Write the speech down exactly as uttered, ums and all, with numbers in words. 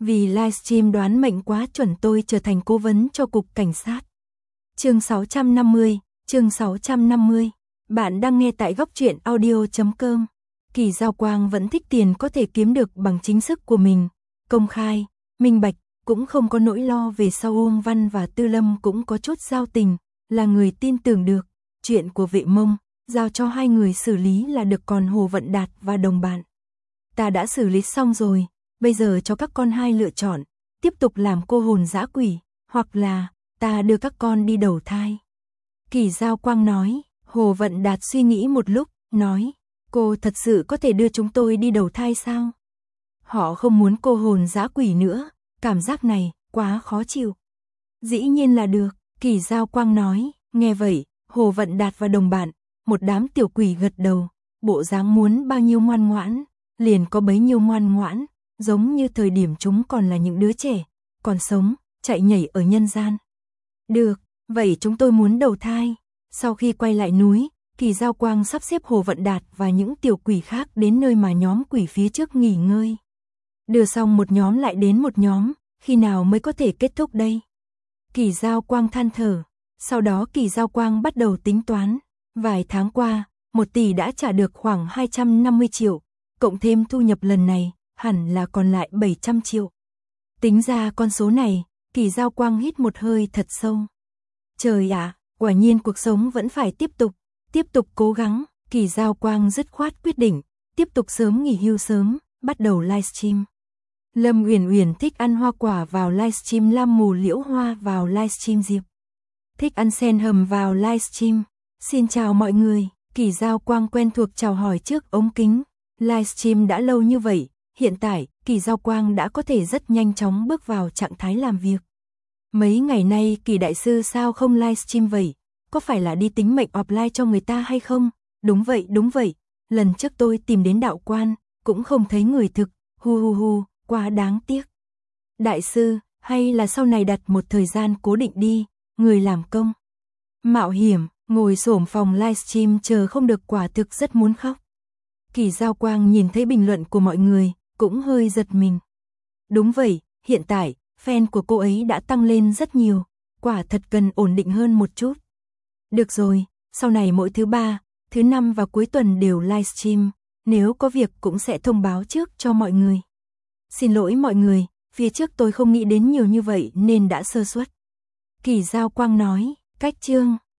Vì livestream đoán mệnh quá chuẩn tôi trở thành cố vấn cho cục cảnh sát. Chương sáu trăm năm mươi, chương sáu trăm năm mươi. Bạn đang nghe tại góc truyện audio chấm com. Kỳ Giao Quang vẫn thích tiền có thể kiếm được bằng chính sức của mình, công khai, minh bạch, cũng không có nỗi lo về sau. Uông Văn và Tư Lâm cũng có chút giao tình, là người tin tưởng được. Chuyện của Vệ Mông, giao cho hai người xử lý là được. Còn Hồ Vận Đạt và đồng bạn, ta đã xử lý xong rồi, bây giờ cho các con hai lựa chọn, tiếp tục làm cô hồn dã quỷ, hoặc là ta đưa các con đi đầu thai. Kỳ Giao Quang nói. Hồ Vận Đạt suy nghĩ một lúc, nói, cô thật sự có thể đưa chúng tôi đi đầu thai sao? Họ không muốn cô hồn dã quỷ nữa, cảm giác này quá khó chịu. Dĩ nhiên là được, Kỳ Giao Quang nói. Nghe vậy, Hồ Vận Đạt và đồng bạn, một đám tiểu quỷ gật đầu, bộ dáng muốn bao nhiêu ngoan ngoãn, liền có bấy nhiêu ngoan ngoãn, giống như thời điểm chúng còn là những đứa trẻ, còn sống, chạy nhảy ở nhân gian. Được, vậy chúng tôi muốn đầu thai. Sau khi quay lại núi, Kỳ Giao Quang sắp xếp Hồ Vận Đạt và những tiểu quỷ khác đến nơi mà nhóm quỷ phía trước nghỉ ngơi. Đưa xong một nhóm lại đến một nhóm, khi nào mới có thể kết thúc đây? Kỳ Giao Quang than thở. Sau đó Kỳ Giao Quang bắt đầu tính toán. Vài tháng qua, một tỷ đã trả được khoảng hai trăm năm mươi triệu, cộng thêm thu nhập lần này, hẳn là còn lại bảy trăm triệu. Tính ra con số này, Kỳ Giao Quang hít một hơi thật sâu. Trời ạ, quả nhiên cuộc sống vẫn phải tiếp tục, tiếp tục cố gắng. Kỳ Giao Quang dứt khoát quyết định, tiếp tục sớm nghỉ hưu sớm, bắt đầu livestream. Lâm Uyển Uyển thích ăn hoa quả vào livestream, Lam Mù Liễu Hoa vào livestream, Diệp thích ăn sen hầm vào livestream. Xin chào mọi người, Kỳ Giao Quang quen thuộc chào hỏi trước ống kính. Livestream đã lâu như vậy, hiện tại, Kỳ Giao Quang đã có thể rất nhanh chóng bước vào trạng thái làm việc. Mấy ngày nay Kỳ đại sư sao không livestream vậy? Có phải là đi tính mệnh offline cho người ta hay không? Đúng vậy, đúng vậy. Lần trước tôi tìm đến đạo quan, cũng không thấy người thực. Hu hu hu, quá đáng tiếc. Đại sư, hay là sau này đặt một thời gian cố định đi, người làm công. Mạo hiểm, ngồi xổm phòng livestream chờ không được, quả thực rất muốn khóc. Kỳ Giao Quang nhìn thấy bình luận của mọi người, cũng hơi giật mình. Đúng vậy, hiện tại, fan của cô ấy đã tăng lên rất nhiều, quả thật cần ổn định hơn một chút. Được rồi, sau này mỗi thứ ba, thứ năm và cuối tuần đều livestream, nếu có việc cũng sẽ thông báo trước cho mọi người. Xin lỗi mọi người, phía trước tôi không nghĩ đến nhiều như vậy nên đã sơ suất. Kỳ Giao Quang nói. Cách chương